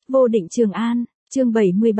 Vô Định Trường An, chương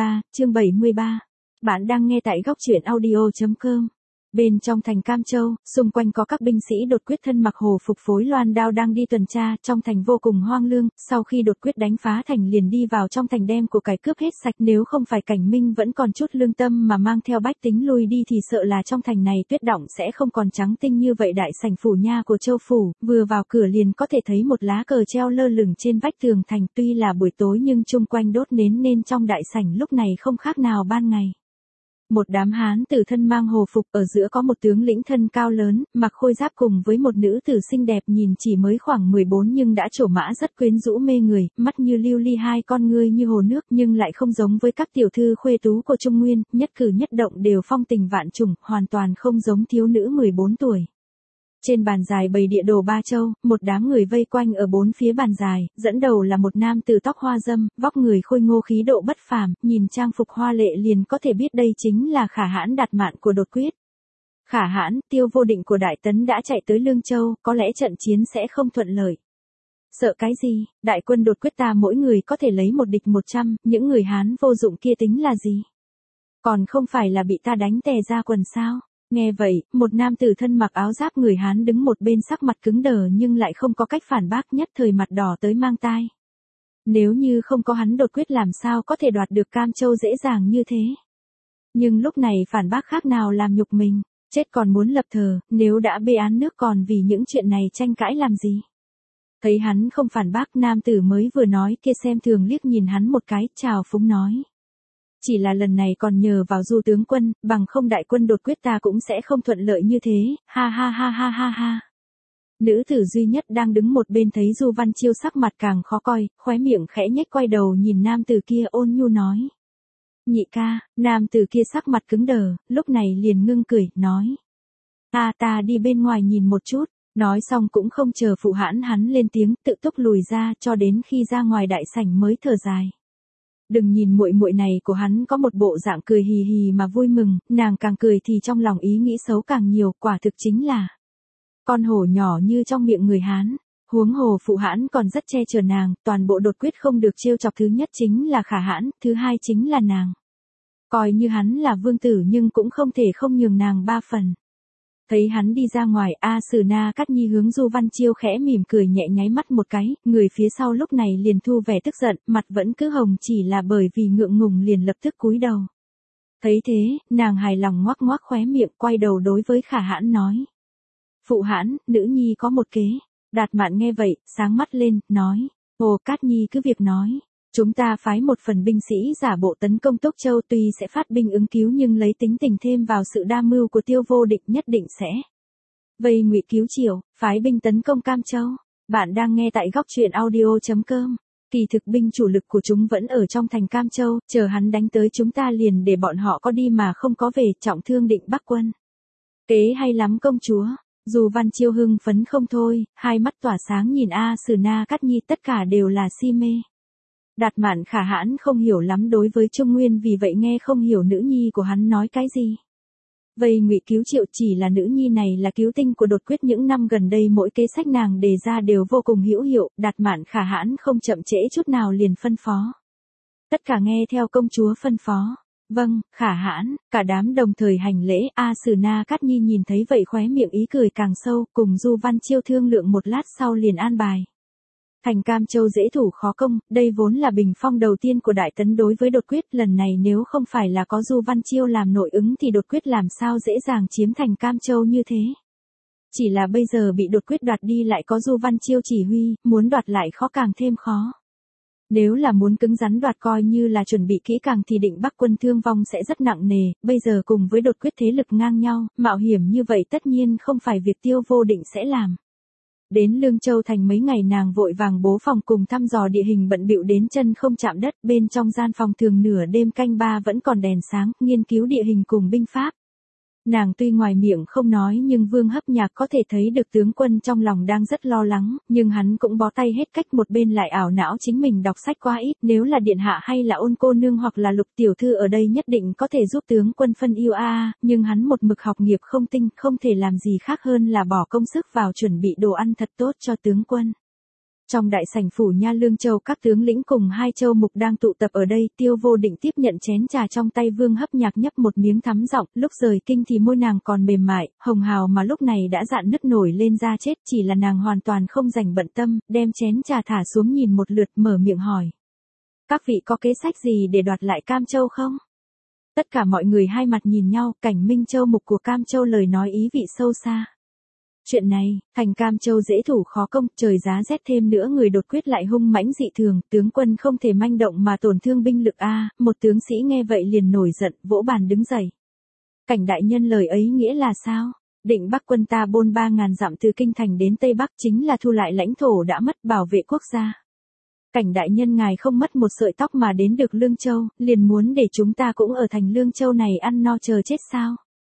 73. Bạn đang nghe tại góc truyện audio.com. Bên trong thành Cam Châu, xung quanh có các binh sĩ đột quyết thân mặc hồ phục phối loan đao đang đi tuần tra, trong thành vô cùng hoang lương, sau khi đột quyết đánh phá thành liền đi vào trong thành đem của cải cướp hết sạch, nếu không phải Cảnh Minh vẫn còn chút lương tâm mà mang theo bách tính lui đi thì sợ là trong thành này tuyết đọng sẽ không còn trắng tinh như vậy. Đại sảnh phủ nha của Châu phủ, vừa vào cửa liền có thể thấy một lá cờ treo lơ lửng trên vách tường thành, tuy là buổi tối nhưng chung quanh đốt nến nên trong đại sảnh lúc này không khác nào ban ngày. Một đám hán tử thân mang hồ phục, ở giữa có một tướng lĩnh thân cao lớn, mặc khôi giáp cùng với một nữ tử xinh đẹp nhìn chỉ mới khoảng 14 nhưng đã trổ mã rất quyến rũ mê người, mắt như lưu ly, hai con ngươi như hồ nước nhưng lại không giống với các tiểu thư khuê tú của Trung Nguyên, nhất cử nhất động đều phong tình vạn trùng, hoàn toàn không giống thiếu nữ 14 tuổi. Trên bàn dài bày địa đồ ba châu, một đám người vây quanh ở bốn phía bàn dài, dẫn đầu là một nam tử tóc hoa dâm, vóc người khôi ngô khí độ bất phàm, nhìn trang phục hoa lệ liền có thể biết đây chính là Khả Hãn Đạt Mạn của đột quyết. Khả Hãn, Tiêu Vô Định của Đại Tấn đã chạy tới Lương Châu, có lẽ trận chiến sẽ không thuận lợi. Sợ cái gì, đại quân đột quyết ta mỗi người có thể lấy một địch 100, những người Hán vô dụng kia tính là gì? Còn không phải là bị ta đánh tè ra quần sao? Nghe vậy, một nam tử thân mặc áo giáp người Hán đứng một bên sắc mặt cứng đờ nhưng lại không có cách phản bác, nhất thời mặt đỏ tới mang tai. Nếu như không có hắn đột quyết làm sao có thể đoạt được Cam Châu dễ dàng như thế. Nhưng lúc này phản bác khác nào làm nhục mình, chết còn muốn lập thờ, nếu đã bê án nước còn vì những chuyện này tranh cãi làm gì. Thấy hắn không phản bác, nam tử mới vừa nói kia xem thường liếc nhìn hắn một cái, chào phúng nói. Chỉ là lần này còn nhờ vào Du tướng quân, bằng không đại quân đột quyết ta cũng sẽ không thuận lợi như thế, ha ha ha ha ha ha. Nữ tử duy nhất đang đứng một bên thấy Du Văn Chiêu sắc mặt càng khó coi, khóe miệng khẽ nhếch quay đầu nhìn nam tử kia ôn nhu nói. Nhị ca, nam tử kia sắc mặt cứng đờ, lúc này liền ngưng cười, nói. Ta đi bên ngoài nhìn một chút, nói xong cũng không chờ phụ hãn hắn lên tiếng, tự túc lùi ra cho đến khi ra ngoài đại sảnh mới thở dài. Đừng nhìn muội muội này của hắn có một bộ dạng cười hì hì mà vui mừng, nàng càng cười thì trong lòng ý nghĩ xấu càng nhiều, quả thực chính là con hổ nhỏ như trong miệng người Hán. Huống hồ phụ hãn còn rất che chở nàng, toàn bộ đột quyết không được trêu chọc, thứ nhất chính là Khả Hãn, thứ hai chính là nàng. Coi như hắn là vương tử nhưng cũng không thể không nhường nàng ba phần. Thấy hắn đi ra ngoài, Sử Na Cát Nhi hướng Du Văn Chiêu khẽ mỉm cười nhẹ nháy mắt một cái, người phía sau lúc này liền thu vẻ tức giận, mặt vẫn cứ hồng chỉ là bởi vì ngượng ngùng liền lập tức cúi đầu. Thấy thế, nàng hài lòng ngoác ngoác khóe miệng, quay đầu đối với Khả Hãn nói. Phụ hãn, nữ nhi có một kế. Đạt Mạn nghe vậy, sáng mắt lên, nói. Ồ, Cát Nhi cứ việc nói. Chúng ta phái một phần binh sĩ giả bộ tấn công Tốc Châu, tuy sẽ phát binh ứng cứu nhưng lấy tính tình thêm vào sự đa mưu của Tiêu Vô Định nhất định sẽ vây ngụy cứu Triệu, phái binh tấn công Cam Châu. Bạn đang nghe tại góc truyện audio.com. Kỳ thực binh chủ lực của chúng vẫn ở trong thành Cam Châu, chờ hắn đánh tới chúng ta liền để bọn họ có đi mà không có về, trọng thương Định Bắc quân. Kế hay lắm công chúa. Dù Văn Chiêu hưng phấn không thôi, hai mắt tỏa sáng nhìn Sử Na Cát Nhi, tất cả đều là si mê. Đạt Mạn Khả Hãn không hiểu lắm đối với Trung Nguyên, vì vậy nghe không hiểu nữ nhi của hắn nói cái gì. Vây ngụy cứu Triệu, chỉ là nữ nhi này là cứu tinh của đột quyết, những năm gần đây mỗi kế sách nàng đề ra đều vô cùng hữu hiệu. Đạt Mạn Khả Hãn không chậm trễ chút nào liền phân phó. Tất cả nghe theo công chúa phân phó. Vâng, Khả Hãn. Cả đám đồng thời hành lễ. Sử Na Cát Nhi nhìn thấy vậy khóe miệng ý cười càng sâu, cùng Du Văn Chiêu thương lượng một lát sau liền an bài. Thành Cam Châu dễ thủ khó công, đây vốn là bình phong đầu tiên của Đại Tấn đối với đột quyết, lần này nếu không phải là có Du Văn Chiêu làm nội ứng thì đột quyết làm sao dễ dàng chiếm thành Cam Châu như thế. Chỉ là bây giờ bị đột quyết đoạt đi lại có Du Văn Chiêu chỉ huy, muốn đoạt lại khó càng thêm khó. Nếu là muốn cứng rắn đoạt coi như là chuẩn bị kỹ càng thì Định Bắc quân thương vong sẽ rất nặng nề, bây giờ cùng với đột quyết thế lực ngang nhau, mạo hiểm như vậy tất nhiên không phải việc Tiêu Vô Định sẽ làm. Đến Lương Châu thành mấy ngày nàng vội vàng bố phòng cùng thăm dò địa hình, bận bịu đến chân không chạm đất, bên trong gian phòng thường nửa đêm canh ba vẫn còn đèn sáng, nghiên cứu địa hình cùng binh pháp. Nàng tuy ngoài miệng không nói nhưng Vương Hấp Nhạc có thể thấy được tướng quân trong lòng đang rất lo lắng, nhưng hắn cũng bó tay hết cách, một bên lại ảo não chính mình đọc sách quá ít, nếu là điện hạ hay là Ôn cô nương hoặc là Lục tiểu thư ở đây nhất định có thể giúp tướng quân phân ưu nhưng hắn một mực học nghiệp không tinh, không thể làm gì khác hơn là bỏ công sức vào chuẩn bị đồ ăn thật tốt cho tướng quân. Trong đại sảnh phủ nha Lương Châu, các tướng lĩnh cùng hai châu mục đang tụ tập ở đây, Tiêu Vô Định tiếp nhận chén trà trong tay Vương Hấp Nhạc, nhấp một miếng thắm giọng, lúc rời kinh thì môi nàng còn mềm mại, hồng hào mà lúc này đã dạn nứt nổi lên da chết, chỉ là nàng hoàn toàn không dành bận tâm, đem chén trà thả xuống nhìn một lượt, mở miệng hỏi. Các vị có kế sách gì để đoạt lại Cam Châu không? Tất cả mọi người hai mặt nhìn nhau, Cảnh Minh châu mục của Cam Châu lời nói ý vị sâu xa. Chuyện này, thành Cam Châu dễ thủ khó công, trời giá rét thêm nữa người đột quyết lại hung mãnh dị thường, tướng quân không thể manh động mà tổn thương binh lực a. Một tướng sĩ nghe vậy liền nổi giận, vỗ bàn đứng dậy. Cảnh đại nhân lời ấy nghĩa là sao? Định Bắc quân ta bôn 3.000 dặm từ kinh thành đến Tây Bắc chính là thu lại lãnh thổ đã mất, bảo vệ quốc gia. Cảnh đại nhân ngài không mất một sợi tóc mà đến được Lương Châu, liền muốn để chúng ta cũng ở thành Lương Châu này ăn no chờ chết sao?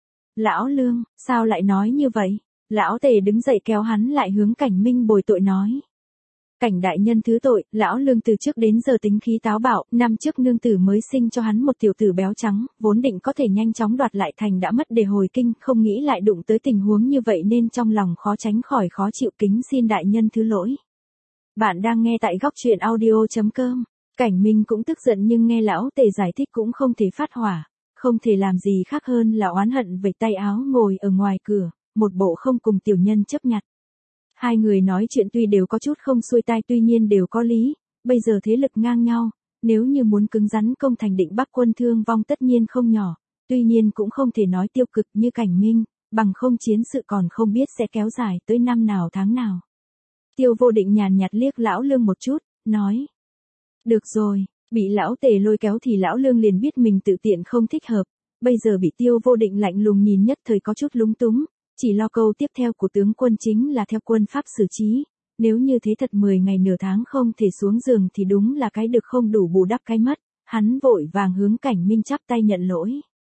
Lão Lương, sao lại nói như vậy? Lão Tề đứng dậy kéo hắn lại hướng Cảnh Minh bồi tội nói. Cảnh đại nhân thứ tội, lão Lương từ trước đến giờ tính khí táo bạo, năm trước nương tử mới sinh cho hắn một tiểu tử béo trắng, vốn định có thể nhanh chóng đoạt lại thành đã mất để hồi kinh, không nghĩ lại đụng tới tình huống như vậy nên trong lòng khó tránh khỏi khó chịu, kính xin đại nhân thứ lỗi. Bạn đang nghe tại góc truyện audio.com. Cảnh Minh cũng tức giận nhưng nghe lão Tề giải thích cũng không thể phát hỏa, không thể làm gì khác hơn là oán hận vẩy tay áo ngồi ở ngoài cửa, một bộ không cùng tiểu nhân chấp nhặt. Hai người nói chuyện tuy đều có chút không xuôi tai, tuy nhiên đều có lý, bây giờ thế lực ngang nhau, nếu như muốn cứng rắn công thành Định Bắc quân thương vong tất nhiên không nhỏ, tuy nhiên cũng không thể nói tiêu cực như Cảnh Minh, bằng không chiến sự còn không biết sẽ kéo dài tới năm nào tháng nào. Tiêu Vô Định nhàn nhạt liếc lão Lương một chút, nói. Được rồi, bị lão Tề lôi kéo thì lão Lương liền biết mình tự tiện không thích hợp, bây giờ bị Tiêu Vô Định lạnh lùng nhìn nhất thời có chút lúng túng, chỉ lo câu tiếp theo của tướng quân chính là theo quân pháp xử trí, nếu như thế thật 10 ngày nửa tháng không thể xuống giường thì đúng là cái được không đủ bù đắp cái mất, hắn vội vàng hướng Cảnh Minh chắp tay nhận lỗi.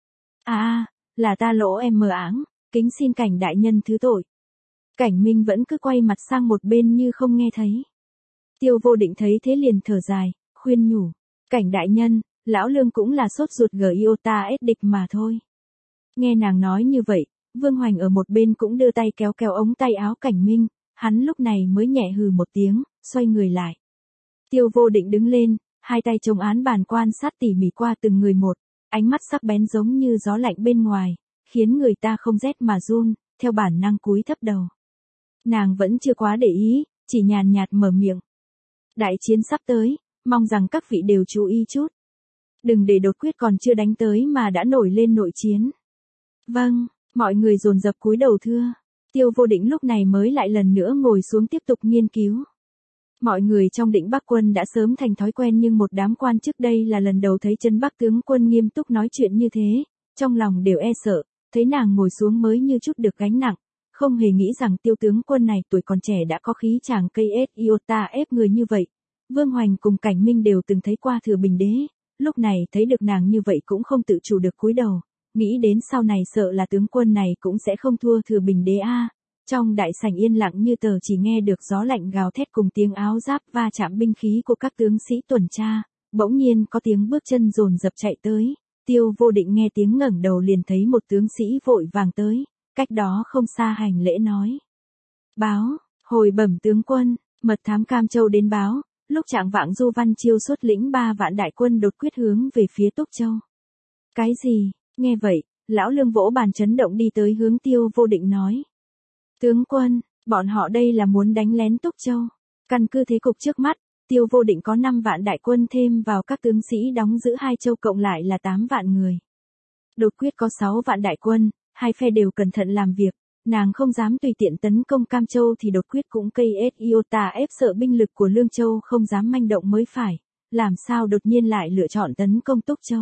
Là ta lỗ em mờ áng, kính xin Cảnh đại nhân thứ tội. Cảnh Minh vẫn cứ quay mặt sang một bên như không nghe thấy. Tiêu Vô Định thấy thế liền thở dài, khuyên nhủ. Cảnh đại nhân, lão Lương cũng là sốt ruột Giota ết địch mà thôi. Nghe nàng nói như vậy, Vương Hoành ở một bên cũng đưa tay kéo kéo ống tay áo Cảnh Minh, hắn lúc này mới nhẹ hừ một tiếng, xoay người lại. Tiêu Vô Định đứng lên, hai tay chống án bàn quan sát tỉ mỉ qua từng người một, ánh mắt sắc bén giống như gió lạnh bên ngoài, khiến người ta không rét mà run, theo bản năng cúi thấp đầu. Nàng vẫn chưa quá để ý, chỉ nhàn nhạt mở miệng. Đại chiến sắp tới, mong rằng các vị đều chú ý chút. Đừng để đột quyết còn chưa đánh tới mà đã nổi lên nội chiến. Vâng, mọi người dồn dập cúi đầu thưa. Tiêu Vô Định lúc này mới lại lần nữa ngồi xuống tiếp tục nghiên cứu. Mọi người trong Định Bắc quân đã sớm thành thói quen nhưng một đám quan trước đây là lần đầu thấy Trấn Bắc tướng quân nghiêm túc nói chuyện như thế, trong lòng đều e sợ, thấy nàng ngồi xuống mới như chút được gánh nặng. Không hề nghĩ rằng Tiêu tướng quân này tuổi còn trẻ đã có khí chàng cây Giota ép người như vậy. Vương Hoành cùng Cảnh Minh đều từng thấy qua Thừa Bình Đế, lúc này thấy được nàng như vậy cũng không tự chủ được cúi đầu, nghĩ đến sau này sợ là tướng quân này cũng sẽ không thua Thừa Bình Đế a. Trong đại sảnh yên lặng như tờ, chỉ nghe được gió lạnh gào thét cùng tiếng áo giáp va chạm binh khí của các tướng sĩ tuần tra, bỗng nhiên có tiếng bước chân dồn dập chạy tới. Tiêu Vô Định nghe tiếng ngẩng đầu liền thấy một tướng sĩ vội vàng tới. Cách đó không xa hành lễ nói. Báo, hồi bẩm tướng quân, mật thám Cam Châu đến báo, lúc trạng vạng Du Văn Chiêu xuất lĩnh 3 vạn đại quân đột quyết hướng về phía Túc Châu. Cái gì? Nghe vậy, lão Lương vỗ bàn chấn động đi tới hướng Tiêu Vô Định nói. Tướng quân, bọn họ đây là muốn đánh lén Túc Châu. Căn cứ thế cục trước mắt, Tiêu Vô Định có 5 vạn đại quân thêm vào các tướng sĩ đóng giữ 2 châu cộng lại là 8 vạn người. Đột quyết có 6 vạn đại quân. Hai phe đều cẩn thận làm việc, nàng không dám tùy tiện tấn công Cam Châu thì đột quyết cũng cây Giota ép, sợ binh lực của Lương Châu không dám manh động mới phải, làm sao đột nhiên lại lựa chọn tấn công Túc Châu.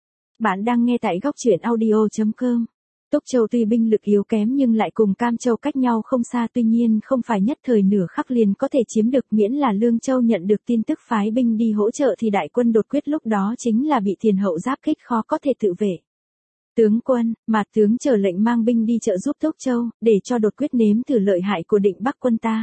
Bạn đang nghe tại góc truyện audio.com. Túc Châu tuy binh lực yếu kém nhưng lại cùng Cam Châu cách nhau không xa, tuy nhiên không phải nhất thời nửa khắc liền có thể chiếm được, miễn là Lương Châu nhận được tin tức phái binh đi hỗ trợ thì đại quân đột quyết lúc đó chính là bị Thiền Hậu giáp kích khó có thể tự vệ. Tướng quân, Mạt tướng chờ lệnh mang binh đi trợ giúp Túc Châu, để cho đột quyết nếm thử lợi hại của Định Bắc quân ta.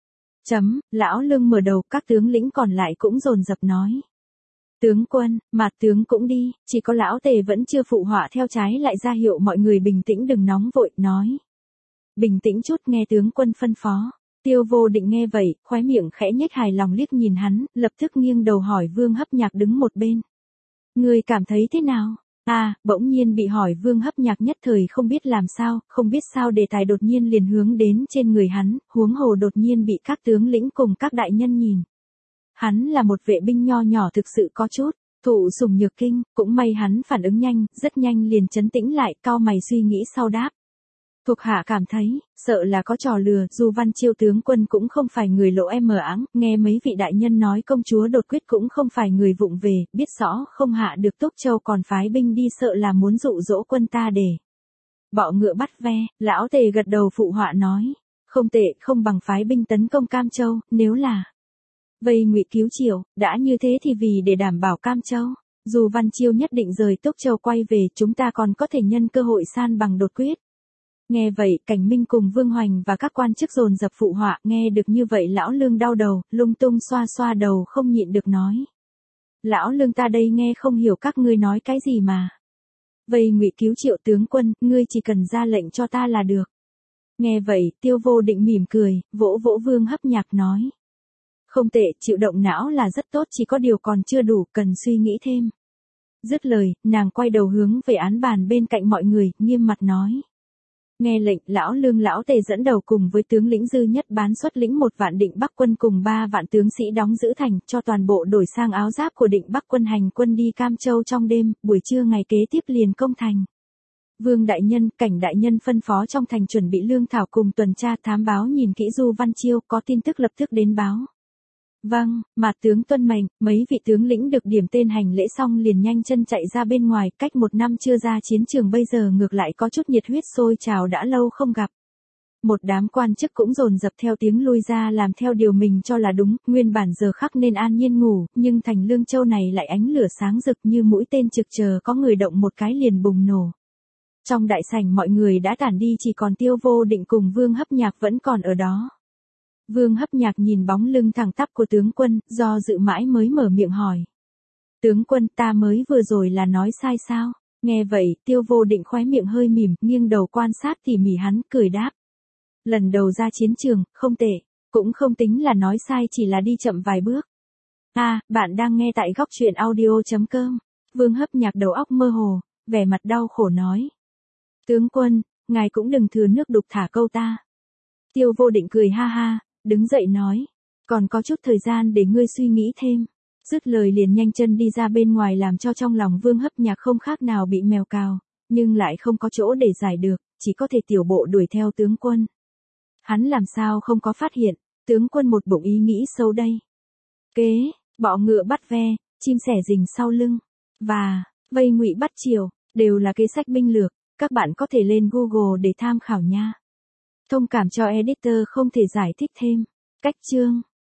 Lão Lương mở đầu, các tướng lĩnh còn lại cũng dồn dập nói. Tướng quân, Mạt tướng cũng đi, chỉ có lão Tề vẫn chưa phụ họa theo trái lại ra hiệu mọi người bình tĩnh đừng nóng vội, nói. Bình tĩnh chút nghe tướng quân phân phó. Tiêu Vô Định nghe vậy, khóe miệng khẽ nhếch hài lòng liếc nhìn hắn, lập tức nghiêng đầu hỏi Vương Hấp Nhạc đứng một bên. Ngươi cảm thấy thế nào? Bỗng nhiên bị hỏi Vương Hấp Nhạc nhất thời không biết làm sao, không biết sao đề tài đột nhiên liền hướng đến trên người hắn, huống hồ đột nhiên bị các tướng lĩnh cùng các đại nhân nhìn. Hắn là một vệ binh nho nhỏ thực sự có chút thụ sủng nhược kinh, cũng may hắn phản ứng nhanh, rất nhanh liền trấn tĩnh lại, cau mày suy nghĩ sau đáp. Thuộc hạ cảm thấy, sợ là có trò lừa, dù Văn Chiêu tướng quân cũng không phải người lỗ mờ áng, nghe mấy vị đại nhân nói công chúa đột quyết cũng không phải người vụng về, biết rõ không hạ được Túc Châu còn phái binh đi sợ là muốn dụ dỗ quân ta để bọ ngựa bắt ve. Lão Tề gật đầu phụ họa nói, không tệ, không bằng phái binh tấn công Cam Châu, nếu là vây Ngụy cứu Triệu, đã như thế thì vì để đảm bảo Cam Châu, dù Văn Chiêu nhất định rời Túc Châu quay về, chúng ta còn có thể nhân cơ hội san bằng đột quyết. Nghe vậy, Cảnh Minh cùng Vương Hoành và các quan chức dồn dập phụ họa, nghe được như vậy lão Lương đau đầu, lung tung xoa xoa đầu không nhịn được nói. Lão Lương ta đây nghe không hiểu các ngươi nói cái gì mà. Vây Ngụy cứu Triệu tướng quân, ngươi chỉ cần ra lệnh cho ta là được. Nghe vậy, Tiêu Vô Định mỉm cười, vỗ vỗ Vương Hấp Nhạc nói. Không tệ, chịu động não là rất tốt, chỉ có điều còn chưa đủ, cần suy nghĩ thêm. Dứt lời, nàng quay đầu hướng về án bàn bên cạnh mọi người, nghiêm mặt nói. Nghe lệnh, lão Lương lão Tề dẫn đầu cùng với tướng lĩnh Dư Nhất Bán xuất lĩnh 1 vạn Định Bắc quân cùng 3 vạn tướng sĩ đóng giữ thành, cho toàn bộ đổi sang áo giáp của Định Bắc quân hành quân đi Cam Châu trong đêm, buổi trưa ngày kế tiếp liền công thành. Vương đại nhân, Cảnh đại nhân phân phó trong thành chuẩn bị lương thảo cùng tuần tra thám báo nhìn kỹ Du Văn Chiêu, có tin tức lập tức đến báo. Vâng, mà tướng tuân mệnh, mấy vị tướng lĩnh được điểm tên hành lễ xong liền nhanh chân chạy ra bên ngoài, cách 1 năm chưa ra chiến trường bây giờ ngược lại có chút nhiệt huyết sôi trào đã lâu không gặp. Một đám quan chức cũng dồn dập theo tiếng lui ra làm theo điều mình cho là đúng, nguyên bản giờ khắc nên an nhiên ngủ, nhưng thành Lương Châu này lại ánh lửa sáng rực như mũi tên trực chờ có người động một cái liền bùng nổ. Trong đại sảnh mọi người đã tản đi, chỉ còn Tiêu Vô Định cùng Vương Hấp Nhạc vẫn còn ở đó. Vương Hấp Nhạc nhìn bóng lưng thẳng tắp của tướng quân, do dự mãi mới mở miệng hỏi. Tướng quân, ta mới vừa rồi là nói sai sao? Nghe vậy, Tiêu Vô Định khóe miệng hơi mỉm, nghiêng đầu quan sát tỉ mỉ hắn, cười đáp. Lần đầu ra chiến trường, không tệ, cũng không tính là nói sai, chỉ là đi chậm vài bước. Bạn đang nghe tại góc truyện audio.com. Vương Hấp Nhạc đầu óc mơ hồ, vẻ mặt đau khổ nói. Tướng quân, ngài cũng đừng thừa nước đục thả câu ta. Tiêu Vô Định cười ha ha, đứng dậy nói. Còn có chút thời gian để ngươi suy nghĩ thêm. Dứt lời liền nhanh chân đi ra bên ngoài làm cho trong lòng Vương Hấp Nhạc không khác nào bị mèo cào, nhưng lại không có chỗ để giải được, chỉ có thể tiểu bộ đuổi theo tướng quân. Hắn làm sao không có phát hiện, tướng quân một bụng ý nghĩ sâu đây. Kế, bọ ngựa bắt ve, chim sẻ rình sau lưng, và vây Ngụy bắt Triều, đều là kế sách binh lược, các bạn có thể lên Google để tham khảo nha. Thông cảm cho editor không thể giải thích thêm. Cách chương